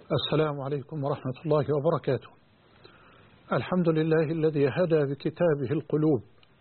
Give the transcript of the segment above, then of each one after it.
السلام عليكم ورحمة الله وبركاته. الحمد لله الذي هدى بكتابه القلوب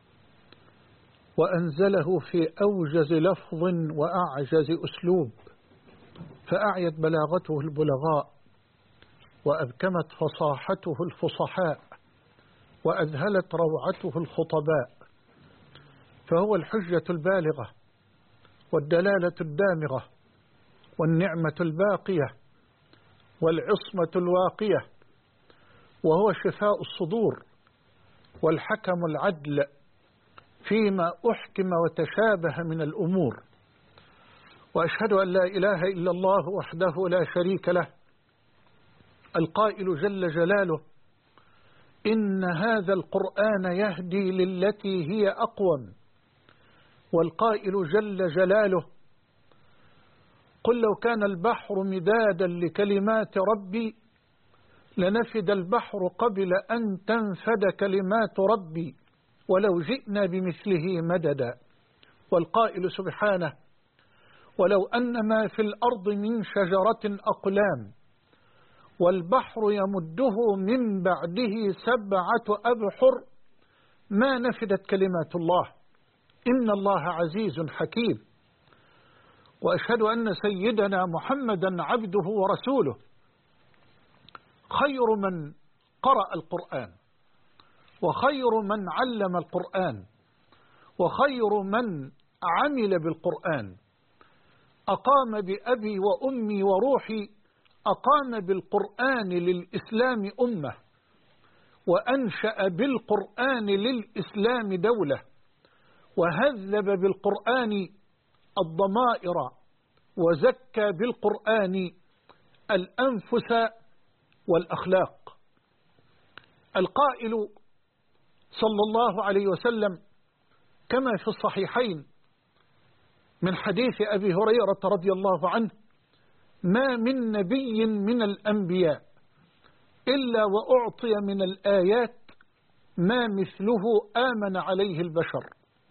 وأنزله في أوجز لفظ وأعجز أسلوب، فأعيت بلاغته البلغاء وأبكمت فصاحته الفصحاء وأذهلت روعته الخطباء، فهو الحجة البالغة والدلالة الدامغة والنعمة الباقية والعصمة الواقية، وهو شفاء الصدور والحكم العدل فيما أحكم وتشابه من الأمور. وأشهد أن لا إله إلا الله وحده لا شريك له، القائل جل جلاله: إن هذا القرآن يهدي للتي هي أقوم. والقائل جل جلاله: قل لو كان البحر مدادا لكلمات ربي لنفد البحر قبل أن تنفد كلمات ربي ولو جئنا بمثله مددا. والقائل سبحانه: ولو أن ما في الأرض من شجرة أقلام والبحر يمده من بعده 7 أبحر ما نفدت كلمات الله إن الله عزيز حكيم. وأشهد أن سيدنا محمدا عبده ورسوله، خير من قرأ القرآن وخير من علم القرآن وخير من عمل بالقرآن، أقام بأبي وأمي وروحي، أقام بالقرآن للإسلام أمة، وأنشأ بالقرآن للإسلام دولة، وهذب بالقرآن الضمائر، وزكى بالقرآن الأنفس والأخلاق. القائل صلى الله عليه وسلم كما في الصحيحين من حديث أبي هريرة رضي الله عنه: ما من نبي من الأنبياء إلا وأعطي من الآيات ما مثله آمن عليه البشر،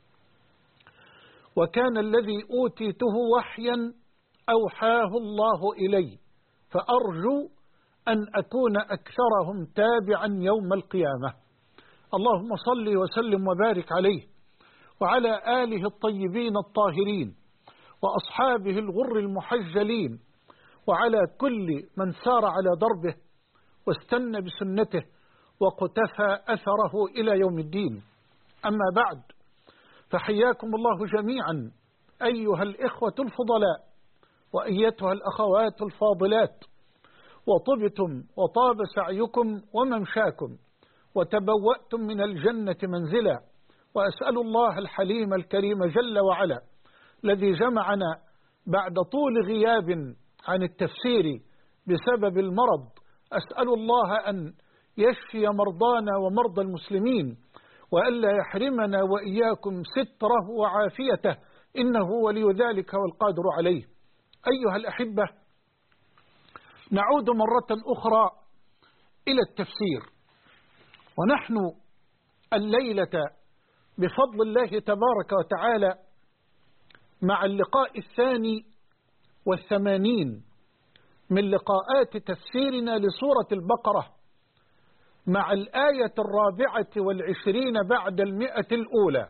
وكان الذي أوتيته وحيا أوحاه الله إلي، فأرجو أن أكون أكثرهم تابعا يوم القيامة. اللهم صل وسلم وبارك عليه وعلى آله الطيبين الطاهرين وأصحابه الغر المحجلين وعلى كل من سار على دربه واستنى بسنته وقتفى أثره إلى يوم الدين. أما بعد، فحياكم الله جميعا أيها الإخوة الفضلاء وأيتها الأخوات الفاضلات، وطبتم وطاب سعيكم وممشاكم وتبوأتم من الجنة منزلا. وأسأل الله الحليم الكريم جل وعلا الذي جمعنا بعد طول غياب عن التفسير بسبب المرض، أسأل الله أن يشفي مرضانا ومرضى المسلمين، وألا يحرمنا وإياكم ستره وعافيته، إنه ولي ذلك والقادر عليه. أيها الأحبة، نعود مرة أخرى إلى التفسير، ونحن الليلة بفضل الله تبارك وتعالى مع اللقاء 82 من لقاءات تفسيرنا لسورة البقرة، مع الآية 24 بعد 100 الأولى.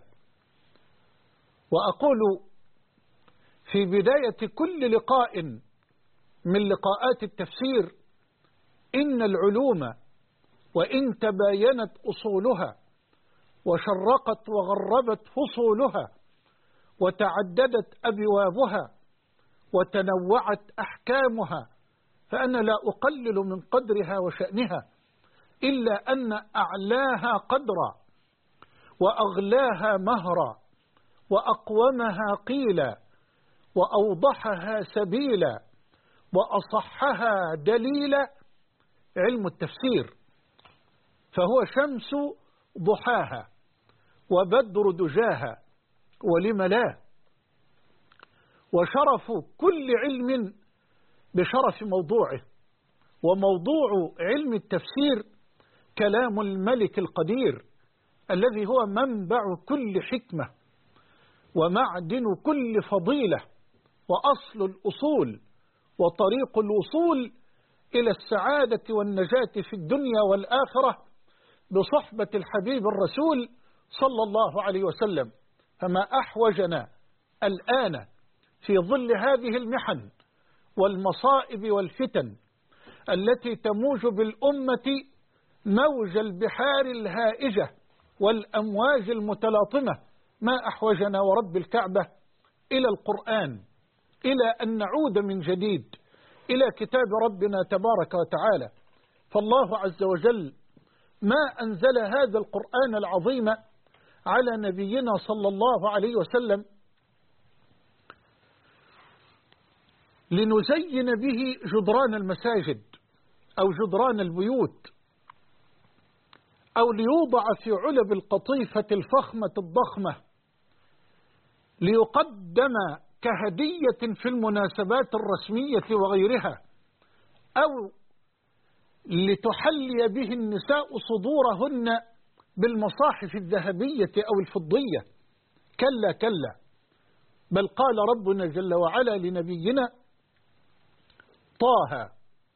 وأقول في بداية كل لقاء من لقاءات التفسير: إن العلوم وإن تباينت أصولها وشرقت وغربت فصولها وتعددت أبوابها وتنوعت أحكامها، فأنا لا أقلل من قدرها وشأنها، إلا أن أعلاها قدرا وأغلاها مهرا وأقومها قيلا وأوضحها سبيلا وأصحها دليلا علم التفسير، فهو شمس ضحاها وبدر دجاها ولم لا. وشرف كل علم بشرف موضوعه، وموضوع علم التفسير كلام الملك القدير الذي هو منبع كل حكمة ومعدن كل فضيلة وأصل الأصول وطريق الوصول إلى السعادة والنجاة في الدنيا والآخرة بصحبة الحبيب الرسول صلى الله عليه وسلم. فما أحوجنا الآن في ظل هذه المحن والمصائب والفتن التي تموج بالأمة موج البحار الهائجة والأمواج المتلاطمة، ما أحوجنا ورب الكعبة إلى القرآن، إلى أن نعود من جديد إلى كتاب ربنا تبارك وتعالى. فالله عز وجل ما أنزل هذا القرآن العظيم على نبينا صلى الله عليه وسلم لنزين به جدران المساجد أو جدران البيوت، أو ليوضع في علب القطيفة الفخمة الضخمة ليقدم كهدية في المناسبات الرسمية وغيرها، أو لتحلي به النساء صدورهن بالمصاحف الذهبية أو الفضية. كلا كلا، بل قال ربنا جل وعلا لنبينا: طه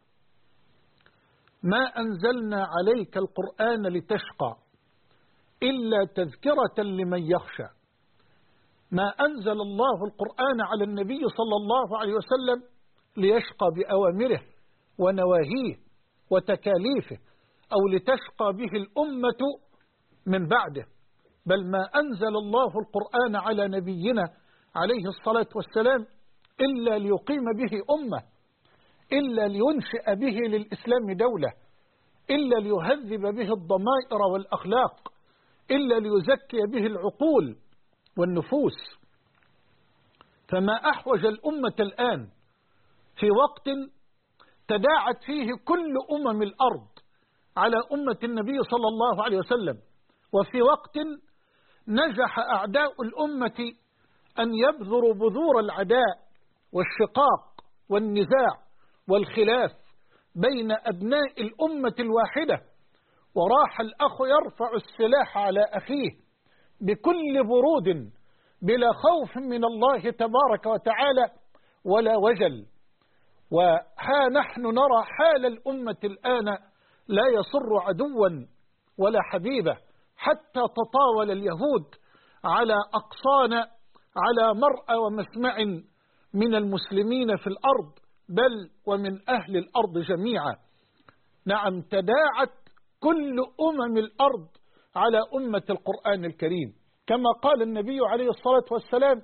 ما أنزلنا عليك القرآن لتشقى إلا تذكرة لمن يخشى. ما أنزل الله القرآن على النبي صلى الله عليه وسلم ليشقى بأوامره ونواهيه وتكاليفه أو لتشقى به الأمة من بعده، بل ما أنزل الله القرآن على نبينا عليه الصلاة والسلام إلا ليقيم به أمة، إلا لينشئ به للإسلام دولة، إلا ليهذب به الضمائر والأخلاق، إلا ليزكي به العقول والنفوس. فما أحوج الأمة الآن في وقت تداعت فيه كل أمم الأرض على أمة النبي صلى الله عليه وسلم، وفي وقت نجح أعداء الأمة أن يبذروا بذور العداء والشقاق والنزاع والخلاف بين أبناء الأمة الواحدة، وراح الأخ يرفع السلاح على أخيه بكل برود بلا خوف من الله تبارك وتعالى ولا وجل. وها نحن نرى حال الأمة الآن لا يصر عدوا ولا حبيبه، حتى تطاول اليهود على أقصانا على مرأى ومسمع من المسلمين في الأرض، بل ومن أهل الأرض جميعا. نعم، تداعت كل أمم الأرض على أمة القرآن الكريم، كما قال النبي عليه الصلاة والسلام: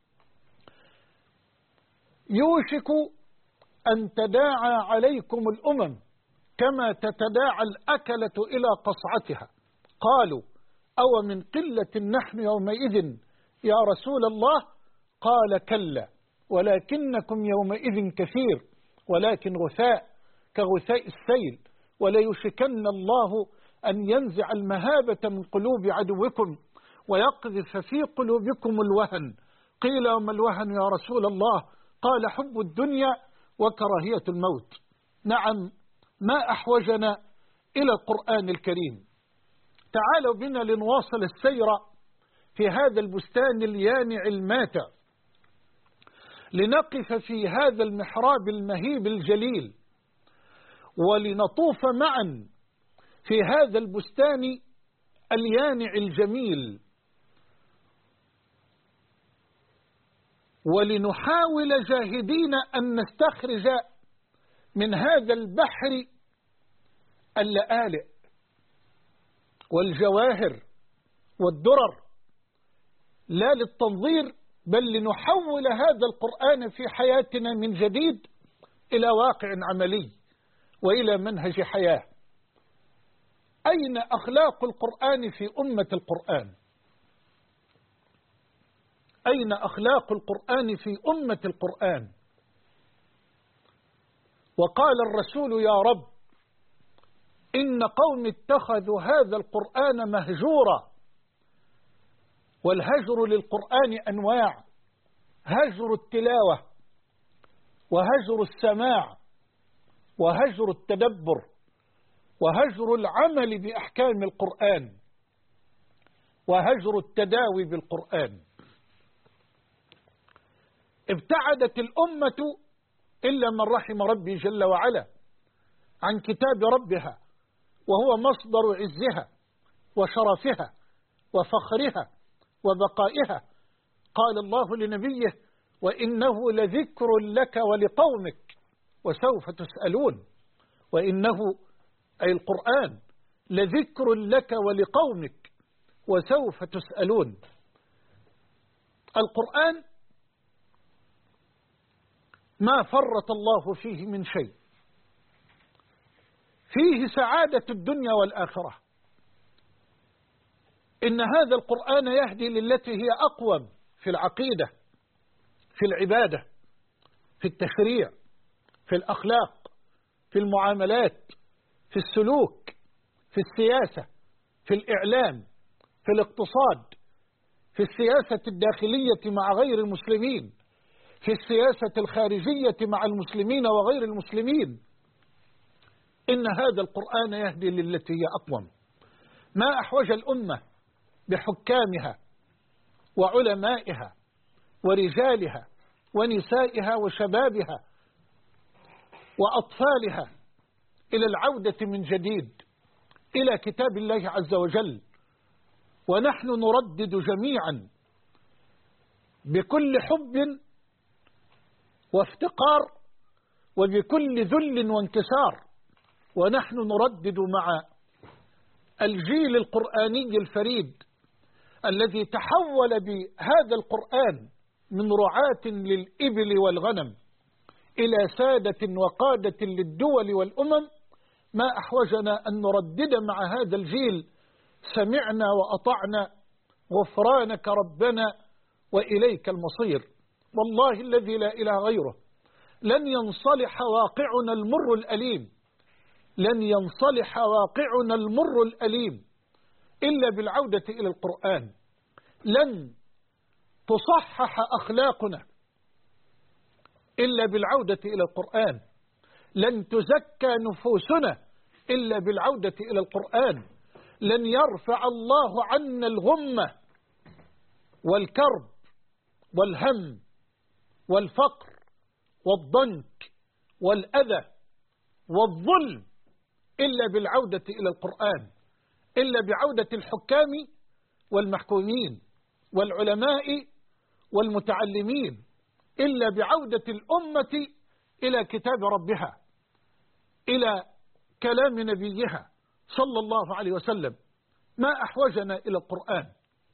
يوشك أن تداعى عليكم الأمم كما تتداعى الأكلة إلى قصعتها. قالوا: أو من قلة نحن يومئذ يا رسول الله؟ قال: كلا، ولكنكم يومئذ كثير ولكن غثاء كغثاء السيل، وليشكن الله أن ينزع المهابة من قلوب عدوكم ويقذف في قلوبكم الوهن. قيل: وما الوهن يا رسول الله؟ قال: حب الدنيا وكراهية الموت. نعم، ما أحوجنا إلى القرآن الكريم. تعالوا بنا لنواصل السير في هذا البستان اليانع الماتع، لنقف في هذا المحراب المهيب الجليل، ولنطوف معا في هذا البستان اليانع الجميل، ولنحاول جاهدين أن نستخرج من هذا البحر اللآلئ والجواهر والدرر، لا للتنظير، بل لنحول هذا القرآن في حياتنا من جديد إلى واقع عملي وإلى منهج حياة. أين أخلاق القرآن في أمة القرآن؟ أين أخلاق القرآن في أمة القرآن؟ وقال الرسول: يا رب إن قوم اتخذوا هذا القرآن مهجورا. والهجر للقرآن أنواع: هجر التلاوة، وهجر السماع، وهجر التدبر، وهجر العمل بأحكام القرآن، وهجر التداوي بالقرآن. ابتعدت الأمة إلا من رحم ربي جل وعلا عن كتاب ربها وهو مصدر عزها وشرفها وفخرها وبقائها. قال الله لنبيه: وإنه لذكر لك ولقومك وسوف تسألون. وإنه أي القرآن لذكر لك ولقومك وسوف تسألون. القرآن ما فرط الله فيه من شيء، فيه سعادة الدنيا والآخرة. إن هذا القرآن يهدي للتي هي أقوم في العقيدة، في العبادة، في التشريع، في الأخلاق، في المعاملات، في السلوك، في السياسة، في الإعلام، في الاقتصاد، في السياسة الداخلية مع غير المسلمين، في السياسة الخارجية مع المسلمين وغير المسلمين. إن هذا القرآن يهدي للتي هي أقوم. ما أحوج الأمة بحكامها وعلمائها ورجالها ونسائها وشبابها وأطفالها إلى العودة من جديد إلى كتاب الله عز وجل. ونحن نردد جميعا بكل حب وافتقار وبكل ذل وانكسار، ونحن نردد مع الجيل القرآني الفريد الذي تحول بهذا القرآن من رعاة للإبل والغنم إلى سادة وقادة للدول والأمم. ما أحوجنا أن نردد مع هذا الجيل: سمعنا وأطعنا، غفرانك ربنا وإليك المصير. والله الذي لا إله غيره لن ينصلح واقعنا المر الأليم، لن ينصلح واقعنا المر الأليم إلا بالعودة إلى القرآن. لن تصحح أخلاقنا إلا بالعودة إلى القرآن. لن تزكى نفوسنا إلا بالعودة إلى القرآن. لن يرفع الله عنا الغمة والكرب والهم والفقر والضنك والأذى والظلم إلا بالعودة إلى القرآن، إلا بعودة الحكام والمحكومين والعلماء والمتعلمين، إلا بعودة الأمة إلى كتاب ربها، إلى كلام نبيها صلى الله عليه وسلم. ما أحوجنا إلى القرآن.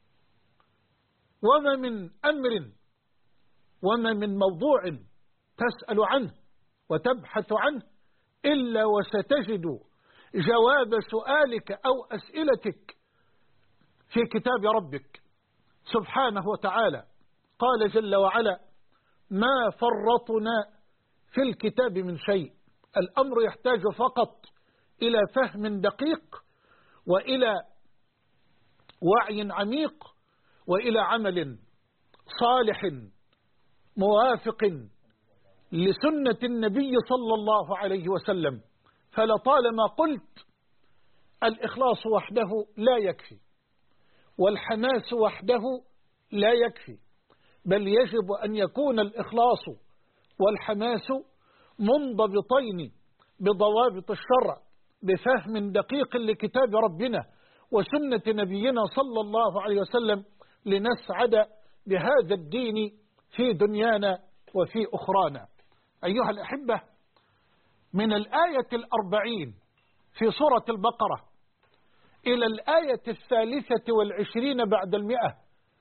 وما من أمر وما من موضوع تسأل عنه وتبحث عنه إلا وستجد جواب سؤالك أو أسئلتك في كتاب ربك سبحانه وتعالى. قال جل وعلا: ما فرطنا في الكتاب من شيء. الأمر يحتاج فقط إلى فهم دقيق وإلى وعي عميق وإلى عمل صالح موافق لسنة النبي صلى الله عليه وسلم. فلطالما قلت الإخلاص وحده لا يكفي، والحماس وحده لا يكفي، بل يجب أن يكون الإخلاص والحماس منضبطين بضوابط الشرع، بفهم دقيق لكتاب ربنا وسنة نبينا صلى الله عليه وسلم، لنسعد بهذا الدين في دنيانا وفي أخرانا. أيها الأحبة، من الآية 40 في سورة البقرة إلى الآية 23 بعد 100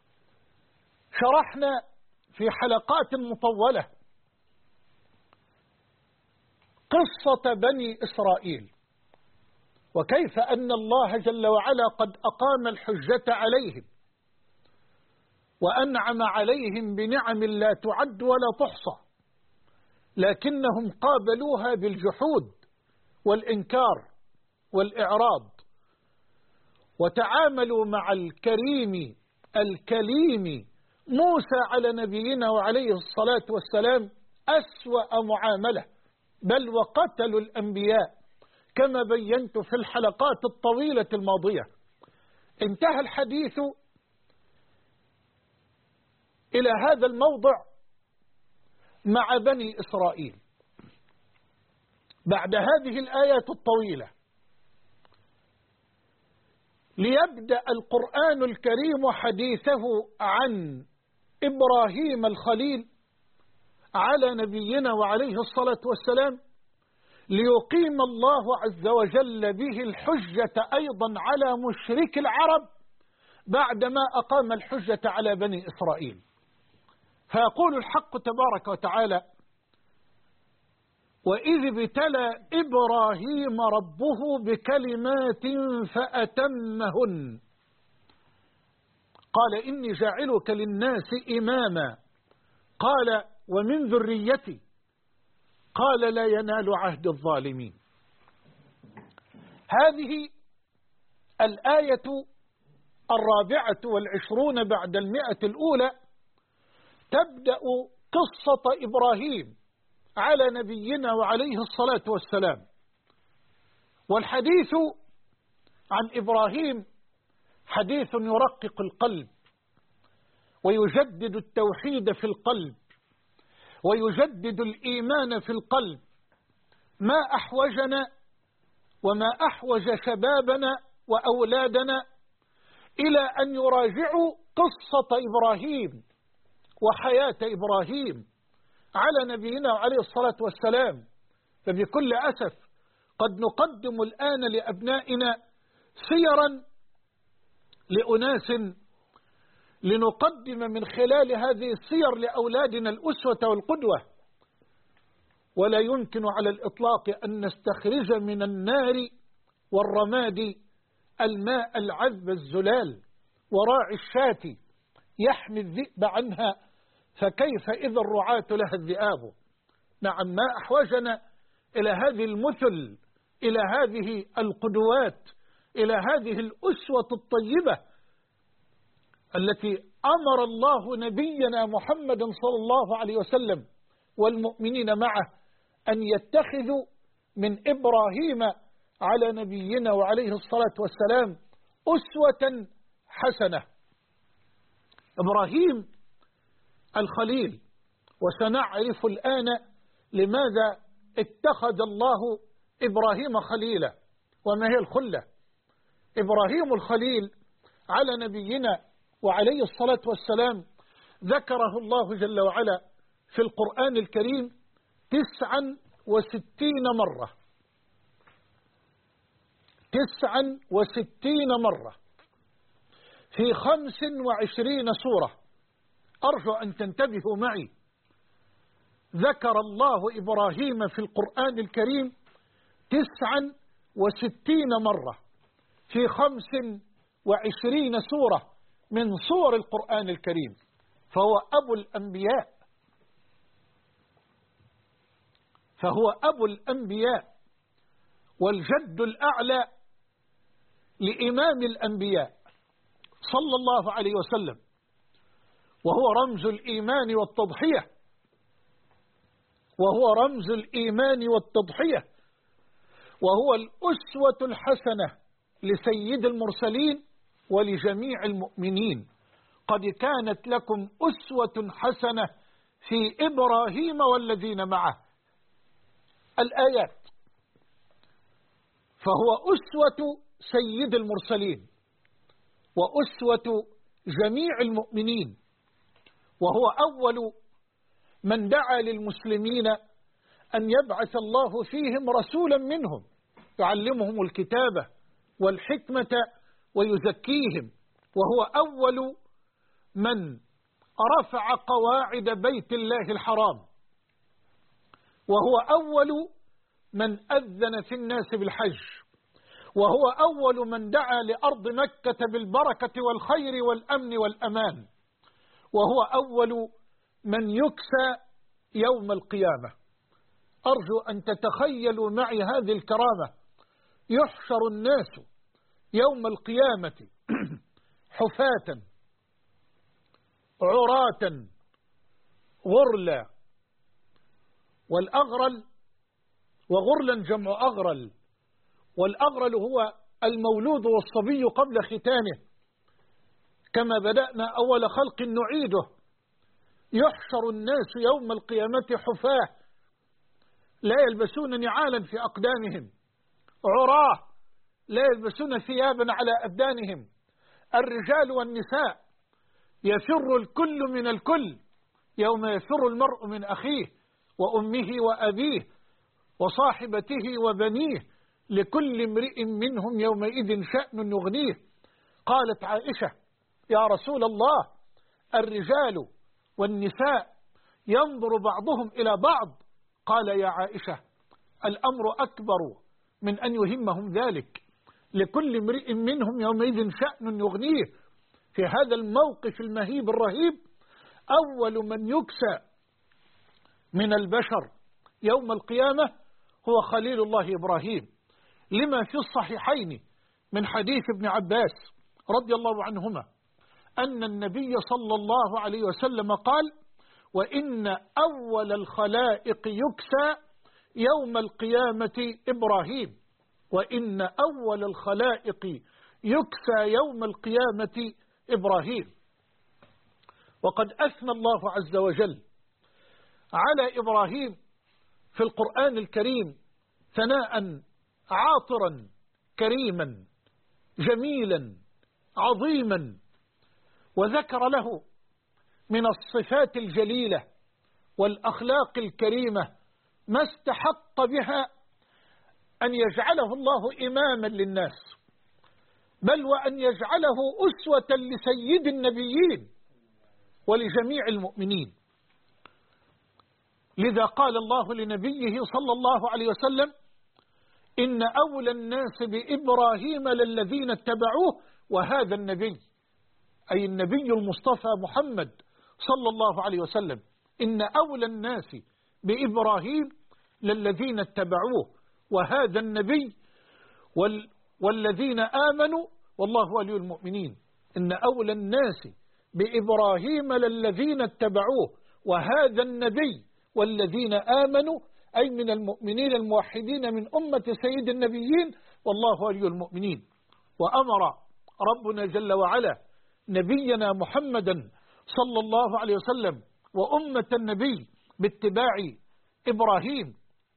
شرحنا في حلقات مطولة قصة بني إسرائيل، وكيف أن الله جل وعلا قد أقام الحجة عليهم وأنعم عليهم بنعم لا تعد ولا تحصى، لكنهم قابلوها بالجحود والإنكار والإعراض، وتعاملوا مع الكريم الكليم موسى على نبينا وعليه الصلاة والسلام أسوأ معاملة، بل وقتلوا الأنبياء كما بينت في الحلقات الطويلة الماضية. انتهى الحديث إلى هذا الموضع مع بني إسرائيل، بعد هذه الآيات الطويلة ليبدأ القرآن الكريم حديثه عن إبراهيم الخليل على نبينا وعليه الصلاة والسلام، ليقيم الله عز وجل به الحجة أيضا على مشرك العرب بعدما أقام الحجة على بني إسرائيل. فيقول الحق تبارك وتعالى: وإذ ابتلى إبراهيم ربه بكلمات فأتمهن قال إني جاعلك للناس إماما قال ومن ذريتي قال لا ينال عهد الظالمين. هذه الآية 24 بعد 100 الأولى تبدأ قصة إبراهيم على نبينا وعليه الصلاة والسلام. والحديث عن إبراهيم حديث يرقق القلب ويجدد التوحيد في القلب ويجدد الإيمان في القلب. ما أحوجنا وما أحوج شبابنا وأولادنا إلى أن يراجعوا قصة إبراهيم وحياة إبراهيم على نبينا عليه الصلاة والسلام. فبكل أسف قد نقدم الآن لأبنائنا سيرا لأناس لنقدم من خلال هذه السير لأولادنا الأسوة والقدوة، ولا يمكن على الإطلاق أن نستخرج من النار والرماد الماء العذب الزلال، وراعي الشاة يحمي الذئب عنها فكيف إذا الرعاة لها الذئاب. نعم، ما أحوجنا إلى هذه المثل، إلى هذه القدوات، إلى هذه الأسوة الطيبة التي أمر الله نبينا محمد صلى الله عليه وسلم والمؤمنين معه أن يتخذوا من إبراهيم على نبينا وعليه الصلاة والسلام أسوة حسنة. إبراهيم الخليل، وسنعرف الآن لماذا اتخذ الله إبراهيم خليلا وما هي الخلة. إبراهيم الخليل على نبينا وعليه الصلاة والسلام ذكره الله جل وعلا في القرآن الكريم 69 مرة، 69 مرة في 25 سورة. أرجو أن تنتبهوا معي، ذكر الله إبراهيم في القرآن الكريم 69 مرة في 25 سورة من سور القرآن الكريم، فهو أبو الأنبياء، فهو أبو الأنبياء والجد الأعلى لإمام الأنبياء صلى الله عليه وسلم، وهو رمز الإيمان والتضحية، وهو رمز الإيمان والتضحية، وهو الأسوة الحسنة لسيد المرسلين ولجميع المؤمنين. قد كانت لكم أسوة حسنة في إبراهيم والذين معه. الآيات، فهو أسوة سيد المرسلين وأسوة جميع المؤمنين، وهو أول من دعا للمسلمين أن يبعث الله فيهم رسولا منهم يعلمهم الكتابة والحكمة ويزكيهم، وهو أول من رفع قواعد بيت الله الحرام، وهو أول من أذن في الناس بالحج، وهو أول من دعا لأرض مكة بالبركة والخير والأمن والأمان، وهو أول من يكسى يوم القيامة. أرجو أن تتخيلوا معي هذه الكرامة: يحشر الناس يوم القيامة حفاة عراة غرلا، والأغرل، وغرلا جمع أغرل، والأغرل هو المولود والصبي قبل ختانه، كما بدأنا أول خلق نعيده. يحشر الناس يوم القيامة حفاة لا يلبسون نعالا في أقدامهم، عراه لا يلبسون ثيابا على أبدانهم، الرجال والنساء يفر الكل من الكل يوم يفر المرء من أخيه وأمه وأبيه وصاحبته وبنيه لكل امرئ منهم يومئذ شأن يغنيه. قالت عائشة: يا رسول الله، الرجال والنساء ينظر بعضهم إلى بعض. قال: يا عائشة، الأمر أكبر من أن يهمهم ذلك، لكل امرئ منهم يومئذ شأن يغنيه. في هذا الموقف المهيب الرهيب أول من يكسى من البشر يوم القيامة هو خليل الله إبراهيم، لما في الصحيحين من حديث ابن عباس رضي الله عنهما أن النبي صلى الله عليه وسلم قال: وإن أول الخلائق يكسى يوم القيامة إبراهيم، وإن أول الخلائق يكسى يوم القيامة إبراهيم. وقد أثنى الله عز وجل على إبراهيم في القرآن الكريم ثناء عاطرا كريما جميلا عظيما، وذكر له من الصفات الجليلة والأخلاق الكريمة ما استحق بها أن يجعله الله إماما للناس، بل وأن يجعله أسوة لسيد النبيين ولجميع المؤمنين. لذا قال الله لنبيه صلى الله عليه وسلم: إن أولى الناس بإبراهيم للذين اتبعوه وهذا النبي، أي النبي المصطفى محمد صلى الله عليه وسلم. إن أولى الناس بإبراهيم للذين اتبعوه وهذا النبي والذين آمنوا والله ولي المؤمنين. إن أولى الناس بإبراهيم للذين اتبعوه وهذا النبي والذين آمنوا، أي من المؤمنين الموحدين من أمة سيد النبيين والله ولي المؤمنين. وأمر ربنا جل وعلا نبينا محمدا صلى الله عليه وسلم وأمة النبي باتباع إبراهيم،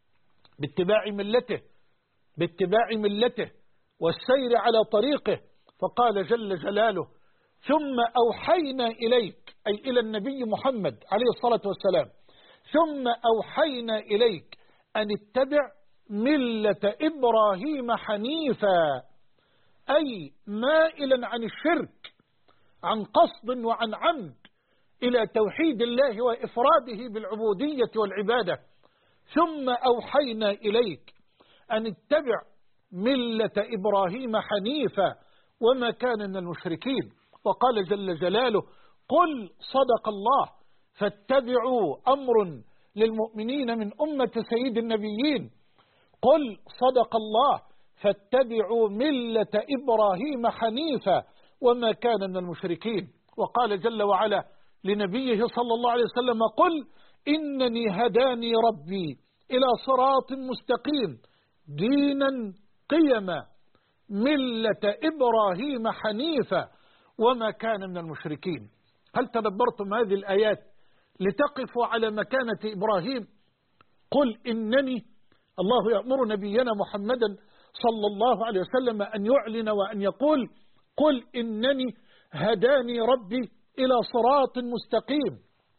باتباع ملته والسير على طريقه. فقال جل جلاله: ثم أوحينا إليك، أي إلى النبي محمد عليه الصلاة والسلام، ثم أوحينا إليك أن اتبع ملة إبراهيم حنيفا، أي مائلا عن الشرك عن قصد وعن عمد إلى توحيد الله وإفراده بالعبودية والعبادة. ثم أوحينا إليك أن اتبع ملة إبراهيم حنيفا وما كان من المشركين. وقال جل جلاله: قل صدق الله فاتبعوا، أمر للمؤمنين من أمة سيد النبيين. قل صدق الله فاتبعوا ملة إبراهيم حنيفا وما كان من المشركين. وقال جل وعلا لنبيه صلى الله عليه وسلم: قل إنني هداني ربي إلى صراط مستقيم دينا قيما ملة إبراهيم حنيفا وما كان من المشركين. هل تدبرتم هذه الآيات لتقفوا على مكانة إبراهيم؟ قل إنني، الله يأمر نبينا محمدا صلى الله عليه وسلم أن يعلن وأن يقول: قل إنني هداني ربي إلى صراط مستقيم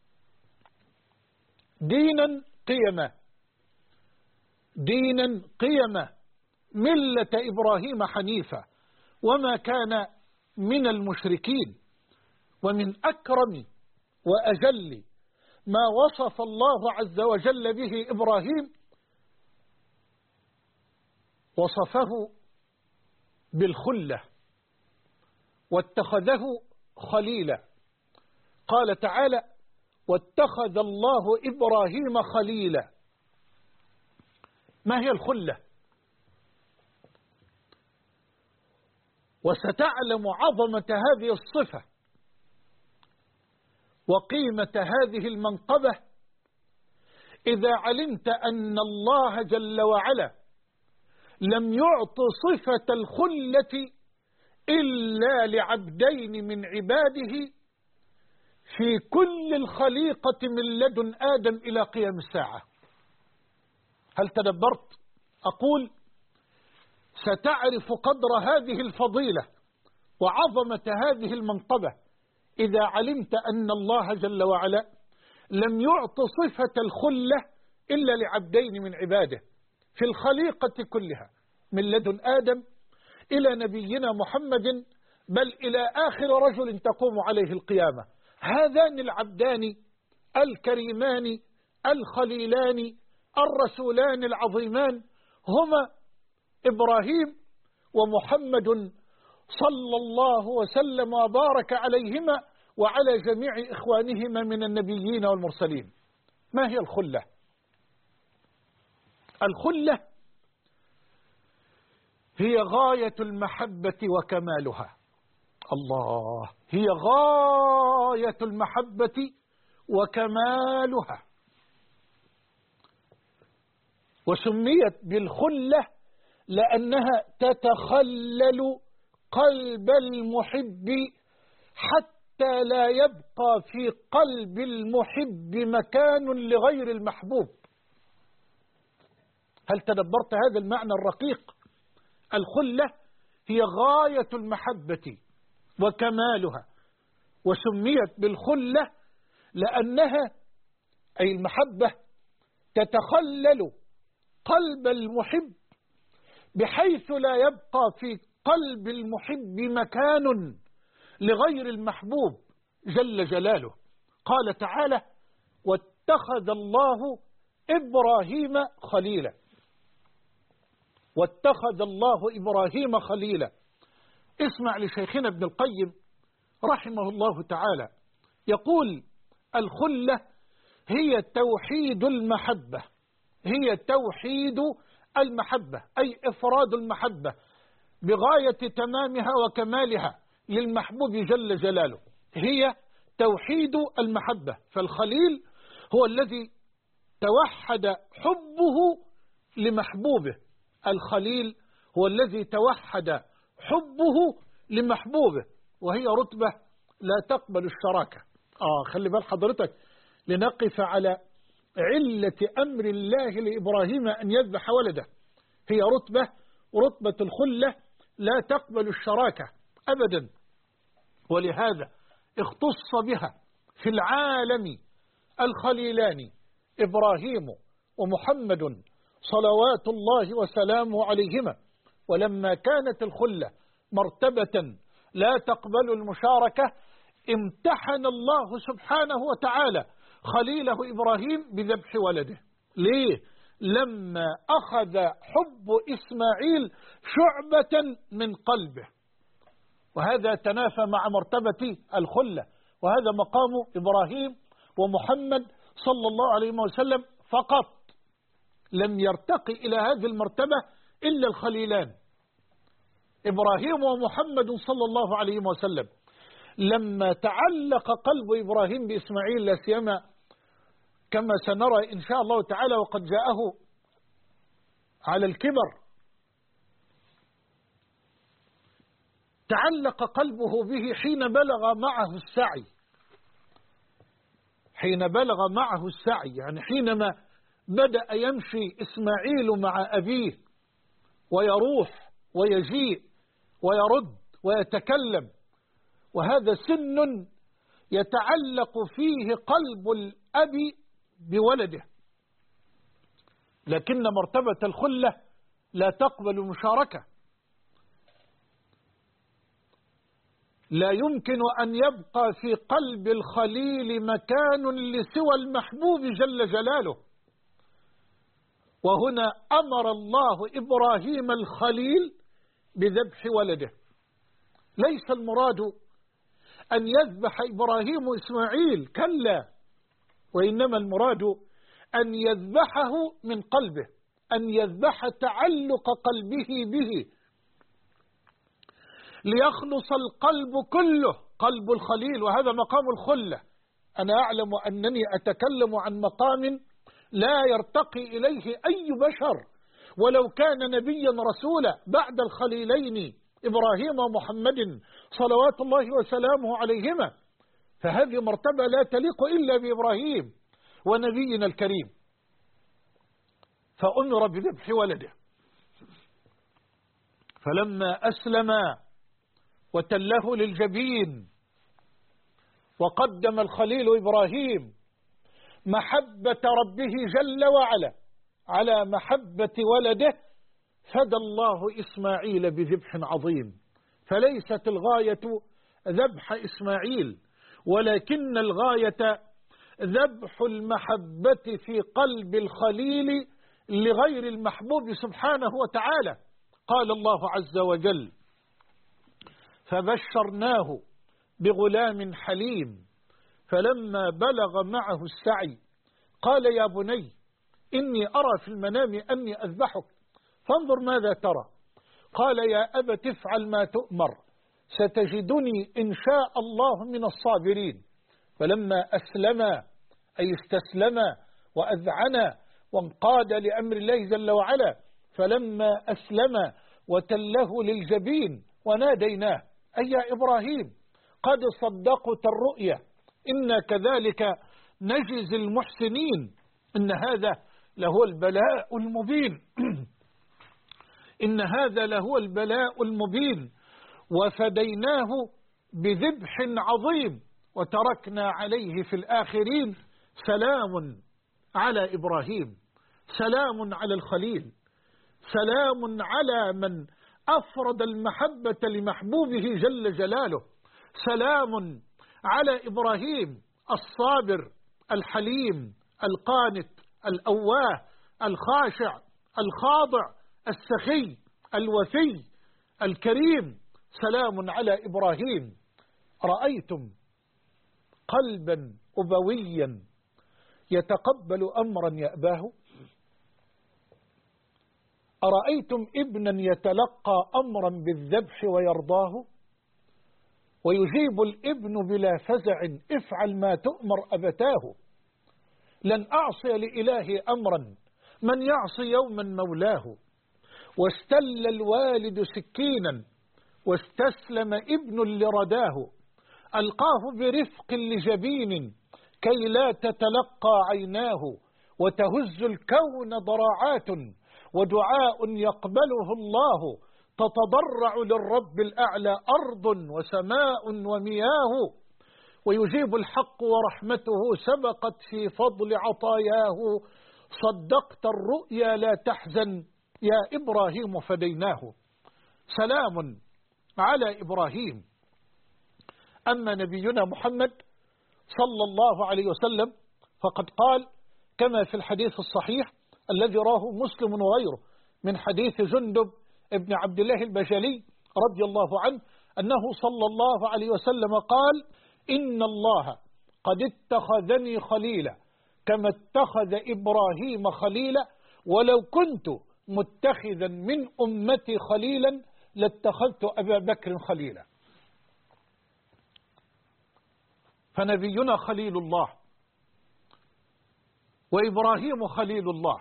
دينا قيما ملة إبراهيم حنيفا وما كان من المشركين. ومن أكرم وأجل ما وصف الله عز وجل به إبراهيم وصفه بالخلة واتخذه خليلا. قال تعالى: واتخذ الله إبراهيم خليلا. ما هي الخلة؟ وستعلم عظمة هذه الصفة وقيمة هذه المنقبة إذا علمت أن الله جل وعلا لم يعط صفة الخلة إلا لعبدين من عباده في كل الخليقة من لدن آدم إلى قيام الساعة. هل تدبرت؟ أقول ستعرف قدر هذه الفضيلة وعظمة هذه المنقبة إذا علمت أن الله جل وعلا لم يعط صفة الخلة إلا لعبدين من عباده في الخليقة كلها، من لدن آدم إلى نبينا محمد، بل إلى آخر رجل تقوم عليه القيامة. هذان العبدان الكريمان الخليلان الرسولان العظيمان هما إبراهيم ومحمد صلى الله وسلم وبارك عليهما وعلى جميع إخوانهما من النبيين والمرسلين. ما هي الخلة؟ الخلة هي غاية المحبة وكمالها. الله، هي غاية المحبة وكمالها، وسميت بالخلة لأنها تتخلل قلب المحب حتى لا يبقى في قلب المحب مكان لغير المحبوب. هل تدبرت هذا المعنى الرقيق؟ الخلة هي غاية المحبة وكمالها، وسميت بالخلة لأنها أي المحبة تتخلل قلب المحب بحيث لا يبقى في قلب المحب مكان لغير المحبوب جل جلاله. قال تعالى: واتخذ الله إبراهيم خليلا. واتخذ الله إبراهيم خليلا. اسمع لشيخنا ابن القيم رحمه الله تعالى يقول: الخلة هي توحيد المحبة، هي توحيد المحبة أي إفراد المحبة بغاية تمامها وكمالها للمحبوب جل جلاله، هي توحيد المحبة. فالخليل هو الذي توحد حبه لمحبوبه، الخليل هو الذي توحد حبه لمحبوبه، وهي رتبة لا تقبل الشراكة. خلي بال حضرتك لنقف على علة أمر الله لإبراهيم أن يذبح ولده. هي رتبة الخلة لا تقبل الشراكة أبدا، ولهذا اختص بها في العالم الخليلان إبراهيم ومحمد صلوات الله وسلامه عليهما. ولما كانت الخلة مرتبة لا تقبل المشاركة امتحن الله سبحانه وتعالى خليله إبراهيم بذبح ولده. ليه؟ لما أخذ حب إسماعيل شعبة من قلبه، وهذا تنافى مع مرتبة الخلة، وهذا مقام إبراهيم ومحمد صلى الله عليه وسلم فقط. لم يرتقي إلى هذه المرتبة إلا الخليلان إبراهيم ومحمد صلى الله عليه وسلم. لما تعلق قلب إبراهيم بإسماعيل، لا سيما كما سنرى إن شاء الله تعالى وقد جاءه على الكبر، تعلق قلبه به حين بلغ معه السعي. حين بلغ معه السعي يعني حينما بدأ يمشي إسماعيل مع أبيه ويروح ويجيء ويرد ويتكلم، وهذا سن يتعلق فيه قلب الأب بولده. لكن مرتبة الخلة لا تقبل المشاركة. لا يمكن أن يبقى في قلب الخليل مكان لسوى المحبوب جل جلاله. وهنا أمر الله إبراهيم الخليل بذبح ولده. ليس المراد أن يذبح إبراهيم إسماعيل، كلا، وإنما المراد أن يذبحه من قلبه، أن يذبح تعلق قلبه به، ليخلص القلب كله، قلب الخليل، وهذا مقام الخلة. أنا أعلم أنني أتكلم عن مقام لا يرتقي إليه أي بشر ولو كان نبيا رسولا بعد الخليلين إبراهيم ومحمد صلوات الله وسلامه عليهما. فهذه مرتبة لا تليق إلا بإبراهيم ونبينا الكريم. فأمر بذبح ولده. فلما أسلم وتله للجبين وقدم الخليل إبراهيم محبة ربه جل وعلا على محبة ولده، فدى الله إسماعيل بذبح عظيم. فليست الغاية ذبح إسماعيل، ولكن الغاية ذبح المحبة في قلب الخليل لغير المحبوب سبحانه وتعالى. قال الله عز وجل: فبشرناه بغلام حليم فلما بلغ معه السعي قال يا بني إني أرى في المنام أني أذبحك فانظر ماذا ترى. قال يا أبت افعل ما تؤمر ستجدني إن شاء الله من الصابرين. فلما أسلما أي استسلما وأذعنا وانقاد لأمر الله جل وعلا، فلما أسلم وتله للجبين وناديناه أي يا إبراهيم قد صدقت الرؤيا إنا كذلك نجزي المحسنين إن هذا لهو البلاء المبين إن هذا لهو البلاء المبين وفديناه بذبح عظيم وتركنا عليه في الآخرين سلام على إبراهيم، سلام على الخليل، سلام على من أفرد المحبة لمحبوبه جل جلاله، سلام على إبراهيم الصابر الحليم القانت الأواه الخاشع الخاضع السخي الوفي الكريم. سلام على إبراهيم. رأيتم قلبا أبويا يتقبل أمرا يأباه؟ أرأيتم ابنا يتلقى أمرا بالذبح ويرضاه؟ ويجيب الابن بلا فزع افعل ما تؤمر أبتاه. لن أعصي لإله أمرا من يعصي يوما مولاه. واستل الوالد سكينا واستسلم ابن لرداه. ألقاه برفق لجبين كي لا تتلقى عيناه. وتهز الكون ضراعات ودعاء يقبله الله. تتضرع للرب الأعلى أرض وسماء ومياه. ويجيب الحق ورحمته سبقت في فضل عطاياه. صدقت الرؤيا لا تحزن يا إبراهيم فديناه. سلام على إبراهيم. أما نبينا محمد صلى الله عليه وسلم فقد قال كما في الحديث الصحيح الذي راه مسلم وغيره من حديث جندب ابن عبد الله البجلي رضي الله عنه أنه صلى الله عليه وسلم قال إن الله قد اتخذني خليلا كما اتخذ إبراهيم خليلا ولو كنت متخذا من أمتي خليلا لاتخذت أبا بكر خليلا. فنبينا خليل الله وإبراهيم خليل الله،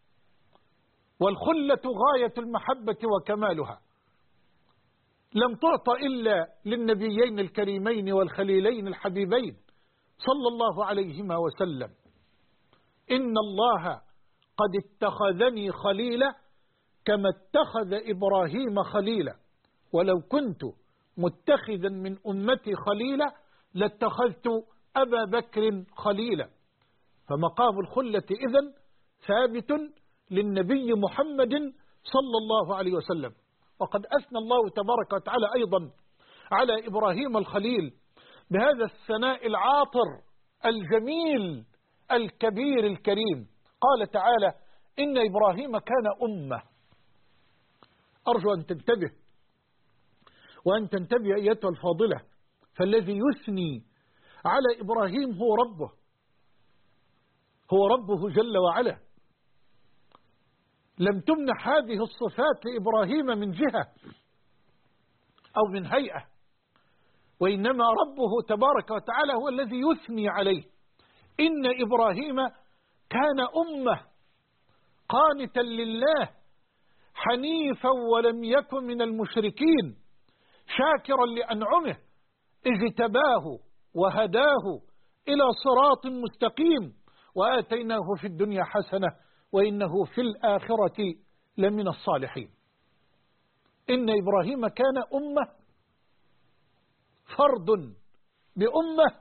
والخلة غاية المحبة وكمالها لم تعط إلا للنبيين الكريمين والخليلين الحبيبين صلى الله عليهما وسلم. إن الله قد اتخذني خليلا كما اتخذ إبراهيم خليلا ولو كنت متخذا من أمتي خليلا لاتخذت أبا بكر خليلا. فمقام الخلة إذن ثابت للنبي محمد صلى الله عليه وسلم. وقد أثنى الله تبارك وتعالى أيضا على إبراهيم الخليل بهذا الثناء العاطر الجميل الكبير الكريم. قال تعالى إن إبراهيم كان أمة. أرجو أن تنتبه وأن تنتبه أيتها الفاضلة، فالذي يثني على إبراهيم هو ربه، هو ربه جل وعلا. لم تمنح هذه الصفات لإبراهيم من جهة أو من هيئة، وإنما ربه تبارك وتعالى هو الذي يثني عليه. إن إبراهيم كان أمة قانتا لله حنيفا ولم يكن من المشركين شاكرا لأنعمه اجتباه وهداه إلى صراط مستقيم وآتيناه في الدنيا حسنة وإنه في الآخرة لمن الصالحين. إن إبراهيم كان أمة، فرد بأمة.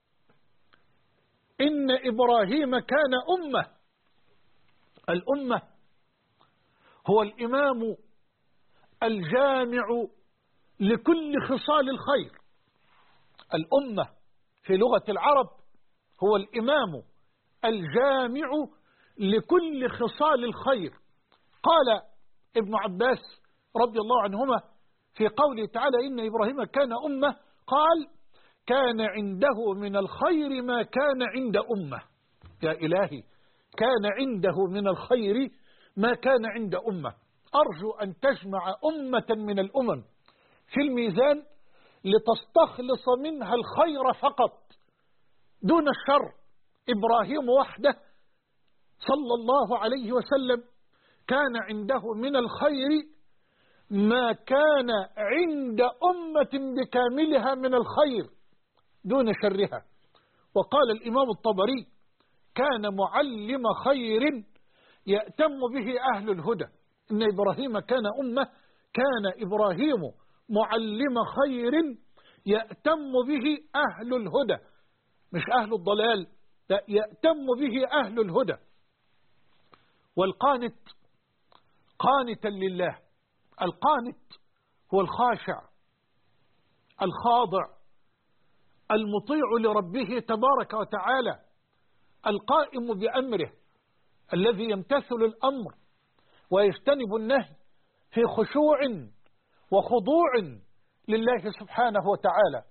إن إبراهيم كان أمة. الأمة هو الإمام الجامع لكل خصال الخير. الأمة في لغة العرب هو الإمام الجامع لكل خصال الخير. قال ابن عباس رضي الله عنهما في قوله تعالى إن إبراهيم كان أمة، قال كان عنده من الخير ما كان عند أمة. يا إلهي، كان عنده من الخير ما كان عند أمة. أرجو أن تجمع أمة من الأمم في الميزان لتستخلص منها الخير فقط دون الشر. إبراهيم وحده صلى الله عليه وسلم كان عنده من الخير ما كان عند أمة بكاملها من الخير دون شرها. وقال الإمام الطبري كان معلم خير يأتم به أهل الهدى. إن إبراهيم كان أمة، كان إبراهيم معلم خير يأتم به أهل الهدى، مش أهل الضلال، لا، يأتم به أهل الهدى. والقانت قانتا لله. القانت هو الخاشع الخاضع المطيع لربه تبارك وتعالى، القائم بأمره، الذي يمتثل الأمر ويجتنب النهي في خشوع وخضوع لله سبحانه وتعالى.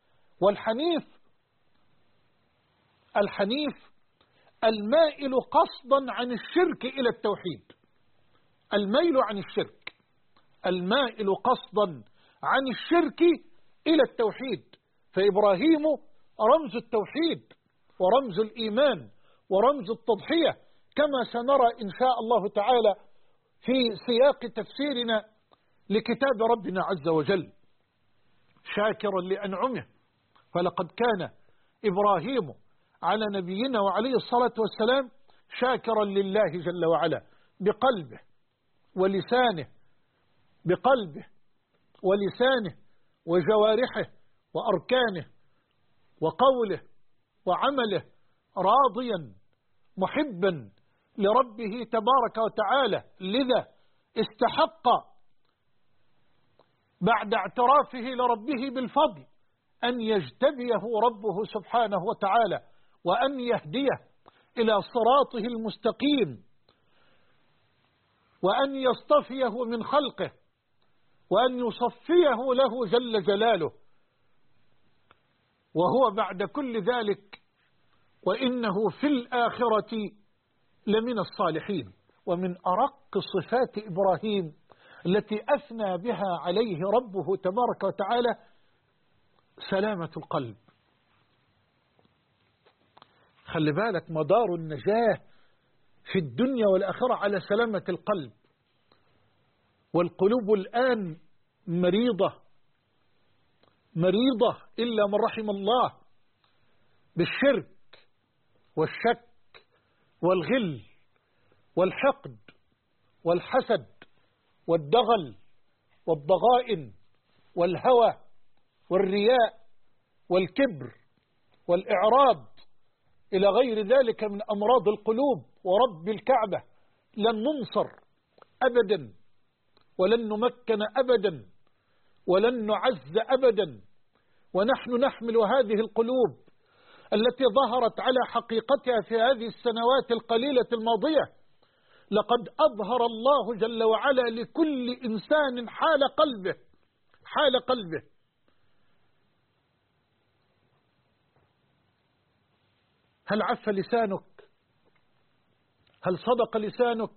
الحنيف المائل قصدا عن الشرك إلى التوحيد. الميل عن الشرك، المائل قصدا عن الشرك إلى التوحيد. فإبراهيم رمز التوحيد ورمز الإيمان ورمز التضحية، كما سنرى إن شاء الله تعالى في سياق تفسيرنا لكتاب ربنا عز وجل. شاكرا لأنعمه، فلقد كان إبراهيم على نبينا وعليه الصلاة والسلام شاكرا لله جل وعلا بقلبه ولسانه، بقلبه ولسانه وجوارحه وأركانه وقوله وعمله، راضيا محبا لربه تبارك وتعالى. لذا استحق بعد اعترافه لربه بالفضل أن يجتبيه ربه سبحانه وتعالى وأن يهديه إلى صراطه المستقيم، وأن يصطفيه من خلقه، وأن يصفيه له جل جلاله. وهو بعد كل ذلك وإنه في الآخرة لمن الصالحين. ومن أرق صفات إبراهيم التي أثنى بها عليه ربه تبارك وتعالى سلامة القلب. خلي بالك، مدار النجاة في الدنيا والآخرة على سلامة القلب. والقلوب الآن مريضة إلا من رحم الله، بالشرك والشك والغل والحقد والحسد والدغل والضغائن والهوى والرياء والكبر والإعراض إلى غير ذلك من أمراض القلوب. ورب الكعبة لن ننصر أبدا، ولن نمكن أبدا، ولن نعز أبدا، ونحن نحمل هذه القلوب التي ظهرت على حقيقتها في هذه السنوات القليلة الماضية. لقد أظهر الله جل وعلا لكل إنسان حال قلبه. هل عف لسانك؟ هل صدق لسانك؟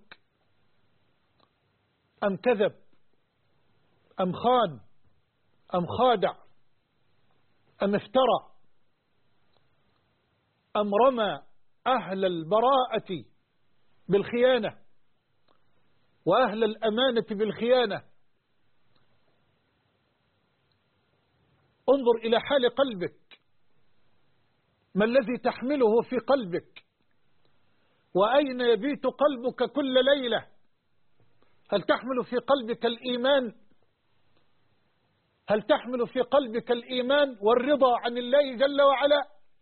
أم كذب؟ أم خان؟ أم خادع؟ أم افترى؟ أم رمى أهل البراءة بالخيانة وأهل الأمانة بالخيانة؟ انظر إلى حال قلبك، ما الذي تحمله في قلبك؟ وأين يبيت قلبك كل ليلة؟ هل تحمل في قلبك الإيمان؟ هل تحمل في قلبك الإيمان والرضا عن الله جل وعلا؟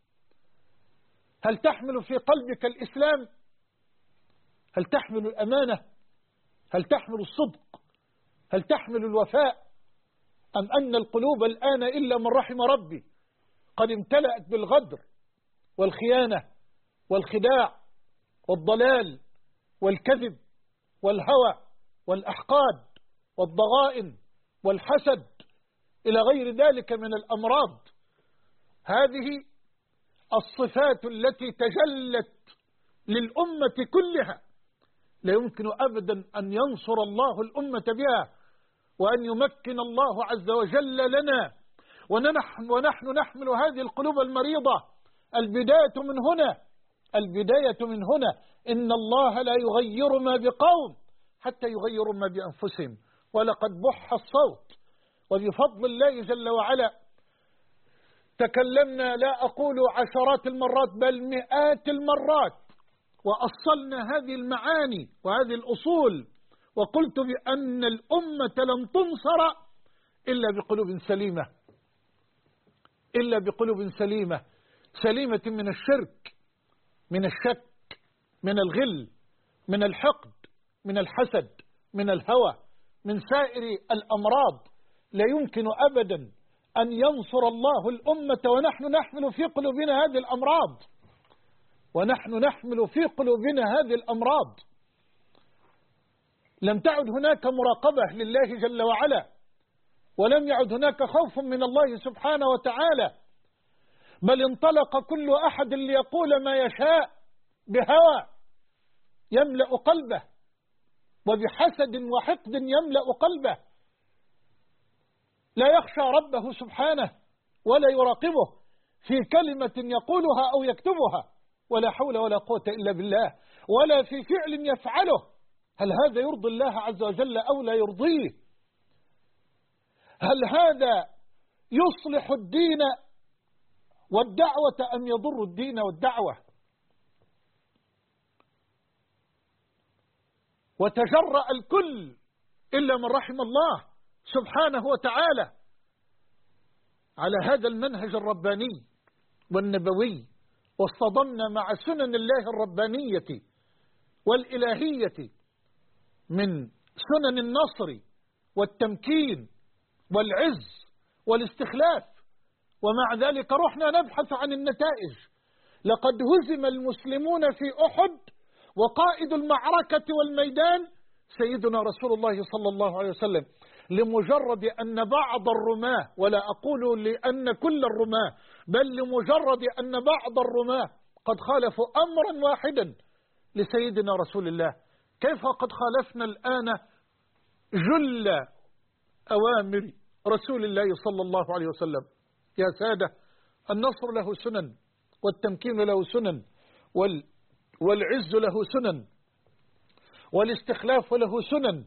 هل تحمل في قلبك الإسلام؟ هل تحمل الأمانة؟ هل تحمل الصدق؟ هل تحمل الوفاء؟ أم أن القلوب الآن إلا من رحم ربي قد امتلأت بالغدر والخيانة والخداع والضلال والكذب والهوى والأحقاد والضغائن والحسد إلى غير ذلك من الأمراض؟ هذه الصفات التي تجلت للأمة كلها لا يمكن أبدا أن ينصر الله الأمة بها وأن يمكن الله عز وجل لنا ونحن نحمل هذه القلوب المريضة. البداية من هنا، البداية من هنا. إن الله لا يغير ما بقوم حتى يغيروا ما بأنفسهم. ولقد بح الصوت، وبفضل الله جل وعلا تكلمنا لا أقول عشرات المرات بل مئات المرات، وأصلنا هذه المعاني وهذه الأصول، وقلت بأن الأمة لن تنصر إلا بقلوب سليمة، إلا بقلوب سليمة، سليمة من الشرك، من الشك، من الغل، من الحقد، من الحسد، من الهوى، من سائر الأمراض. لا يمكن أبدا أن ينصر الله الأمة ونحن نحمل في قلوبنا هذه الأمراض، ونحن نحمل في قلوبنا هذه الأمراض. لم تعد هناك مراقبة لله جل وعلا، ولم يعد هناك خوف من الله سبحانه وتعالى، بل انطلق كل أحد ليقول ما يشاء بهوى يملأ قلبه، وبحسد وحقد يملأ قلبه، لا يخشى ربه سبحانه ولا يراقبه في كلمة يقولها أو يكتبها، ولا حول ولا قوة إلا بالله، ولا في فعل يفعله. هل هذا يرضي الله عز وجل أو لا يرضيه؟ هل هذا يصلح الدين والدعوة أم يضر الدين والدعوة؟ وتجرأ الكل إلا من رحم الله سبحانه وتعالى على هذا المنهج الرباني والنبوي، واصطدمنا مع سنن الله الربانية والإلهية من سنن النصر والتمكين والعز والاستخلاف. ومع ذلك رحنا نبحث عن النتائج. لقد هزم المسلمون في أحد، وقائد المعركة والميدان سيدنا رسول الله صلى الله عليه وسلم، لمجرد أن بعض الرماة، ولا أقول لأن كل الرماة، بل لمجرد أن بعض الرماة قد خالفوا أمرا واحدا لسيدنا رسول الله. كيف قد خالفنا الآن جل أوامر رسول الله صلى الله عليه وسلم؟ يا سادة، النصر له سنن، والتمكين له سنن، والعز له سنن، والاستخلاف له سنن،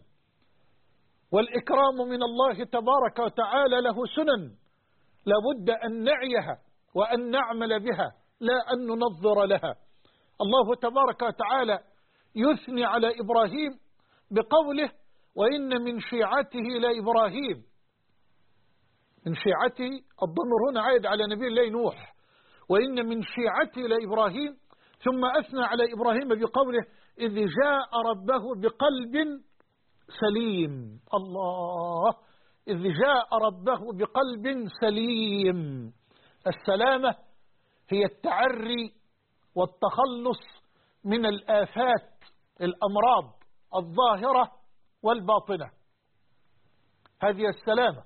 والإكرام من الله تبارك وتعالى له سنن، لابد أن نعيها وأن نعمل بها، لا أن ننظر لها. الله تبارك وتعالى يثني على إبراهيم بقوله: وإن من شيعته لإبراهيم. من شيعته، الضمير هنا عائد على نبي الله نوح. وإن من شيعته لإبراهيم، ثم أثنى على إبراهيم بقوله: إذ جاء ربه بقلب سليم. الله، إذ جاء ربه بقلب سليم. السلامة هي التعري والتخلص من الآفات، الأمراض الظاهرة والباطنة. هذه السلامة،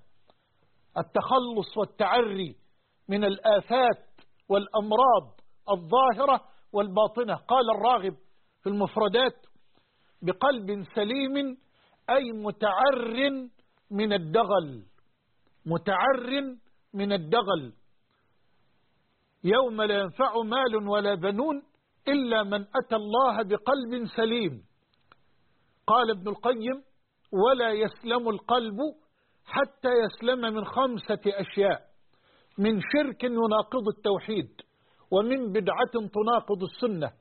التخلص والتعري من الآفات والأمراض الظاهرة والباطنة. قال الراغب في المفردات: بقلب سليم أي متعر من الدغل، متعر من الدغل. يوم لا ينفع مال ولا بنون إلا من أتى الله بقلب سليم. قال ابن القيم: ولا يسلم القلب حتى يسلم من 5 أشياء: من شرك يناقض التوحيد، ومن بدعة تناقض السنة،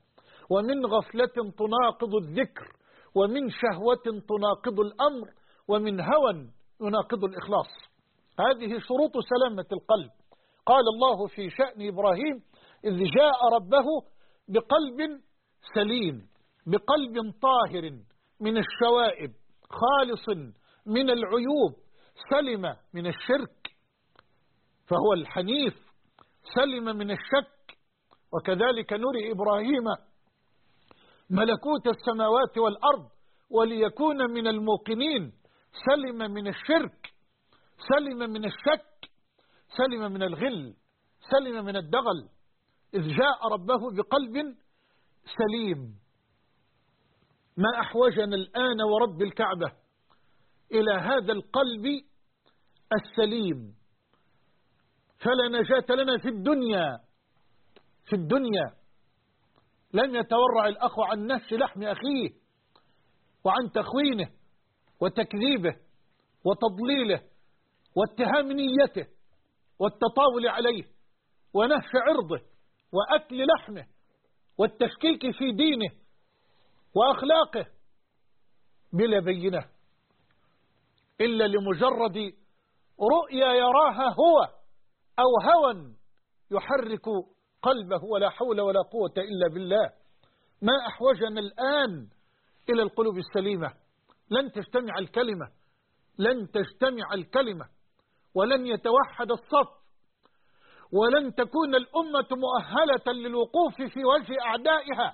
ومن غفلة تناقض الذكر، ومن شهوة تناقض الأمر، ومن هوى يناقض الإخلاص. هذه شروط سلامة القلب. قال الله في شأن إبراهيم: إذ جاء ربه بقلب سليم، بقلب طاهر من الشوائب، خالص من العيوب، سلم من الشرك، فهو الحنيف، سلم من الشك. وكذلك نري إبراهيم ملكوت السماوات والأرض وليكون من الموقنين، سلم من الشرك، سلم من الشك، سلم من الغل، سلم من الدغل. إذ جاء ربه بقلب سليم. ما أحوجنا الآن ورب الكعبة إلى هذا القلب السليم، فلا نجاة لنا في الدنيا. في الدنيا لن يتورع الأخ عن نهش لحم أخيه، وعن تخوينه وتكذيبه وتضليله واتهام نيته والتطاول عليه ونهش عرضه وأكل لحمه والتشكيك في دينه وأخلاقه بلا بينة، إلا لمجرد رؤيا يراها هو أو هوى يحرك قلبه، ولا حول ولا قوة إلا بالله. ما أحوجنا الآن إلى القلوب السليمة. لن تجتمع الكلمة، لن تجتمع الكلمة، ولن يتوحد الصف، ولن تكون الأمة مؤهلة للوقوف في وجه أعدائها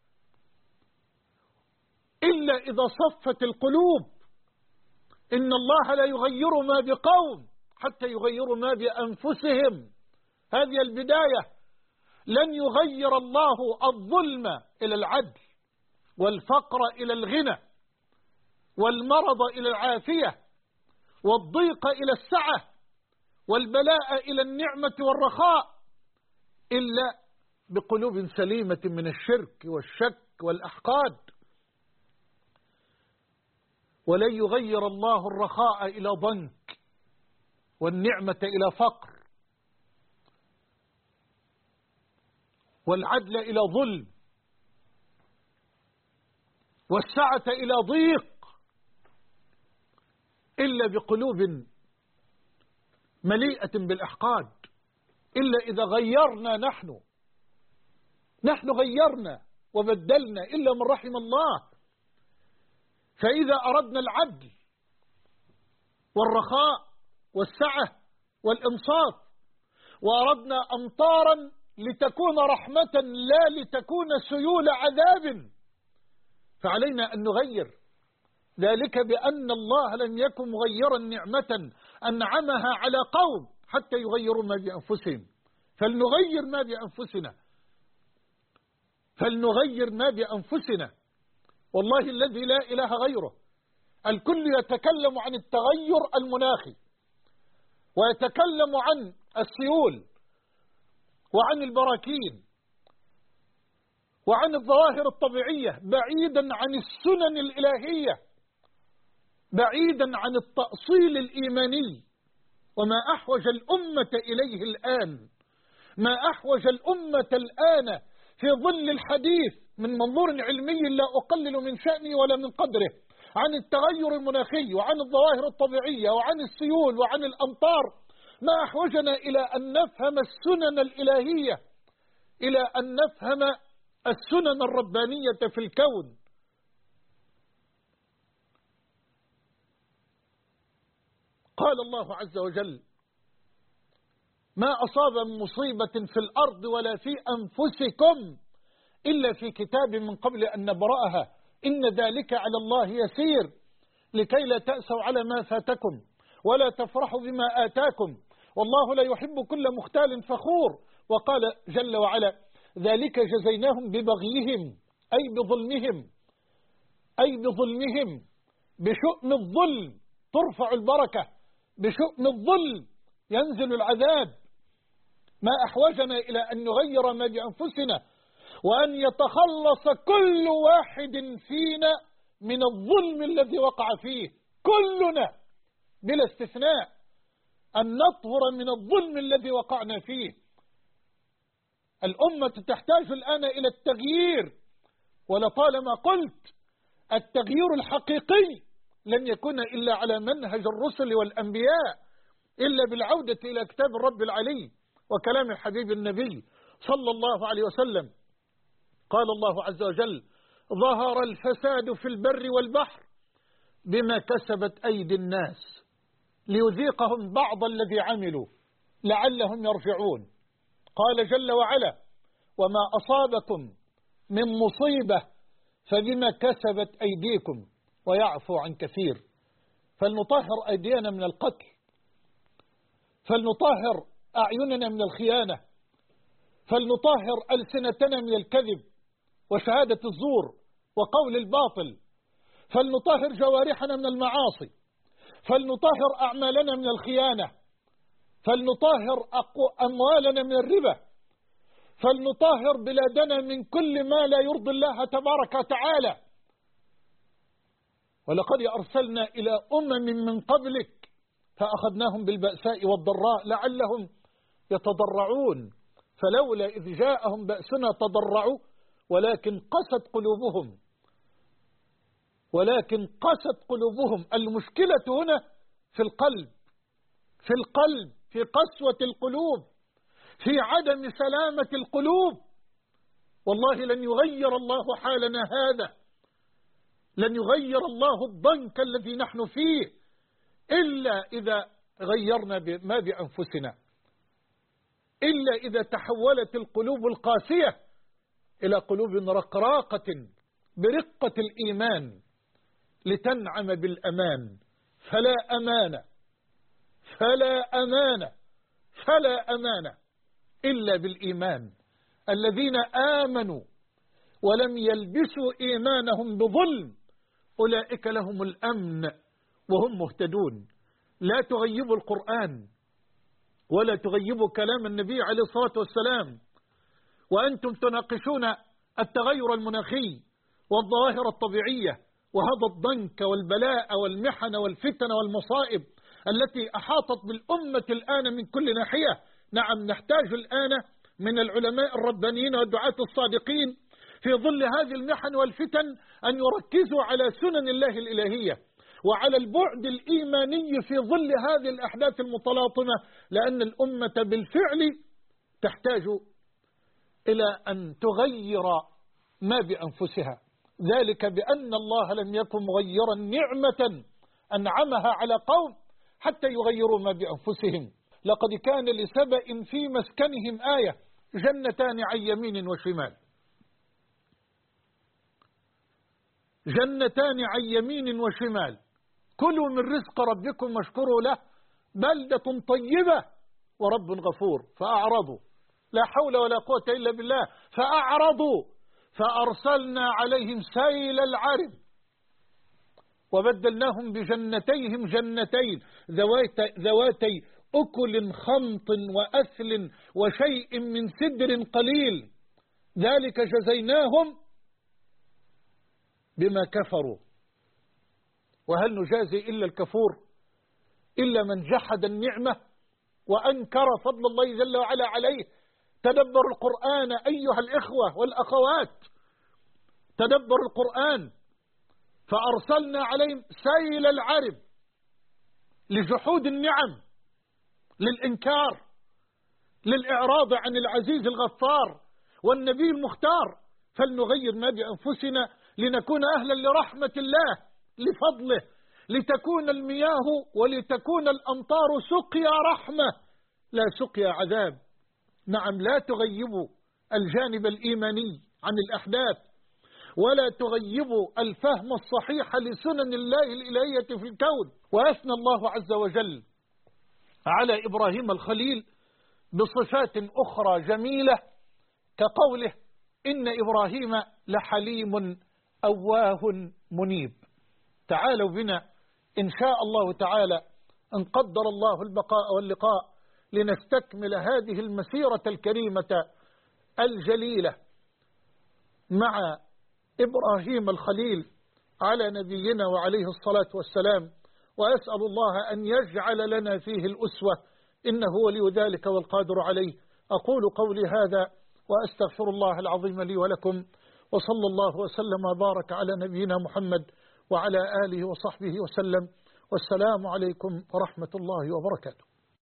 إلا إذا صفت القلوب. إن الله لا يغير ما بقوم حتى يغيروا ما بأنفسهم. هذه البداية. لن يغير الله الظلم إلى العدل، والفقر إلى الغنى، والمرض إلى العافية، والضيق إلى السعة، والبلاء إلى النعمة والرخاء إلا بقلوب سليمة من الشرك والشك والأحقاد. ولن يغير الله الرخاء إلى ضنك، والنعمة إلى فقر، والعدل إلى ظلم، والسعة إلى ضيق إلا بقلوب مليئة بالأحقاد. إلا إذا غيرنا نحن غيرنا وبدلنا، إلا من رحم الله. فإذا أردنا العدل والرخاء والسعة والإنصاف، وأردنا أمطارا لتكون رحمة لا لتكون سيول عذاب، فعلينا أن نغير ذلك بأن الله لم يكن مغيرا نعمة أنعمها على قوم حتى يغيروا ما بأنفسهم. فلنغير ما بأنفسنا، فلنغير ما بأنفسنا. والله الذي لا إله غيره. الكل يتكلم عن التغير المناخي، ويتكلم عن السيول، وعن البراكين، وعن الظواهر الطبيعية، بعيدا عن السنن الإلهية، بعيدا عن التأصيل الإيماني. وما أحوج الأمة إليه الآن، ما أحوج الأمة الآن في ظل الحديث من منظور علمي لا أقلل من شأنه ولا من قدره عن التغير المناخي، وعن الظواهر الطبيعية، وعن السيول، وعن الأمطار، ما أحوجنا إلى أن نفهم السنن الإلهية، إلى أن نفهم السنن الربانية في الكون. قال الله عز وجل: ما أصاب من مصيبة في الأرض ولا في أنفسكم إلا في كتاب من قبل أن نبرأها إن ذلك على الله يسير لكي لا تأسوا على ما فاتكم ولا تفرحوا بما آتاكم والله لا يحب كل مختال فخور. وقال جل وعلا: ذلك جزيناهم ببغيهم أي بظلمهم. بشؤم الظلم ترفع البركة، بشؤم الظلم ينزل العذاب. ما أحوجنا إلى أن نغير ما بأنفسنا، وأن يتخلص كل واحد فينا من الظلم الذي وقع فيه، كلنا بلا استثناء، أن نطهر من الظلم الذي وقعنا فيه. الأمة تحتاج الآن إلى التغيير، ولطالما قلت التغيير الحقيقي لن يكون إلا على منهج الرسل والأنبياء، إلا بالعودة إلى كتاب الرب العلي وكلام الحبيب النبي صلى الله عليه وسلم. قال الله عز وجل: ظهر الفساد في البر والبحر بما كسبت أيدي الناس ليذيقهم بعض الذي عملوا لعلهم يرجعون. قال جل وعلا: وما أصابكم من مصيبة فبما كسبت أيديكم ويعفو عن كثير. فلنطهر أيدينا من القتل، فلنطهر أعيننا من الخيانة، فلنطهر ألسنتنا من الكذب وشهادة الزور وقول الباطل، فلنطهر جوارحنا من المعاصي، فلنطهر أعمالنا من الخيانة، فلنطهر أموالنا من الربا، فلنطهر بلادنا من كل ما لا يرضي الله تبارك وتعالى. ولقد أرسلنا إلى من قبلك فأخذناهم بالبأساء والضراء لعلهم يتضرعون، فلولا إذ جاءهم بأسنا تضرعوا ولكن قست قلوبهم. المشكلة هنا في القلب، في قسوة القلوب، في عدم سلامة القلوب. والله لن يغير الله حالنا هذا، لن يغير الله الضنك الذي نحن فيه إلا إذا غيرنا ما بأنفسنا، إلا إذا تحولت القلوب القاسية إلى قلوب رقراقة برقة الإيمان لتنعم بالأمان. فلا أمان إلا بالإيمان. الذين آمنوا ولم يلبسوا إيمانهم بظلم أولئك لهم الأمن وهم مهتدون. لا تغيبوا القرآن ولا تغيبوا كلام النبي عليه الصلاة والسلام وأنتم تناقشون التغير المناخي والظواهر الطبيعية وهذا الضنك والبلاء والمحن والفتن والمصائب التي أحاطت بالأمة الآن من كل ناحية. نعم، نحتاج الآن من العلماء الربانيين والدعاة الصادقين في ظل هذه المحن والفتن أن يركزوا على سنن الله الإلهية وعلى البعد الإيماني في ظل هذه الأحداث المتلاطمة، لأن الأمة بالفعل تحتاج إلى أن تغير ما بأنفسها، ذلك بأن الله لم يكن مغيرا نعمة أنعمها على قوم حتى يغيروا ما بأنفسهم. لقد كان لسبأ في مسكنهم آية جنتان عن يمين وشمال، جنتان عن يمين وشمال، كلوا من رزق ربكم واشكروا له بلدة طيبة ورب غفور. فأعرضوا، لا حول ولا قوة إلا بالله، فأعرضوا فأرسلنا عليهم سيل العرم وبدلناهم بجنتيهم جنتين ذواتي أكل خمط وأثل وشيء من سدر قليل، ذلك جزيناهم بما كفروا. وهل نجازي إلا الكفور، إلا من جحد النعمة وأنكر فضل الله جل وعلا عليه. تدبروا القرآن أيها الإخوة والأخوات، تدبروا القرآن. فأرسلنا عليهم سيل العرم لجحود النعم، للإنكار، للإعراض عن العزيز الغفار والنبي المختار. فلنغير ما بأنفسنا لنكون أهلا لرحمة الله، لفضله، لتكون المياه ولتكون الأمطار سقيا رحمة لا سقيا عذاب. نعم، لا تغيبوا الجانب الإيماني عن الأحداث ولا تغيبوا الفهم الصحيح لسنن الله الإلهية في الكون. وأثنى الله عز وجل على إبراهيم الخليل بصفات أخرى جميلة كقوله: إن إبراهيم لحليم أواه منيب. تعالوا بنا إن شاء الله تعالى أن قدر الله البقاء واللقاء لنستكمل هذه المسيرة الكريمة الجليلة مع إبراهيم الخليل على نبينا وعليه الصلاة والسلام، وأسأل الله أن يجعل لنا فيه الأسوة، إنه ولي ذلك والقادر عليه. أقول قولي هذا وأستغفر الله العظيم لي ولكم، وصلى الله وسلم وبارك على نبينا محمد وعلى آله وصحبه وسلم. والسلام عليكم ورحمة الله وبركاته.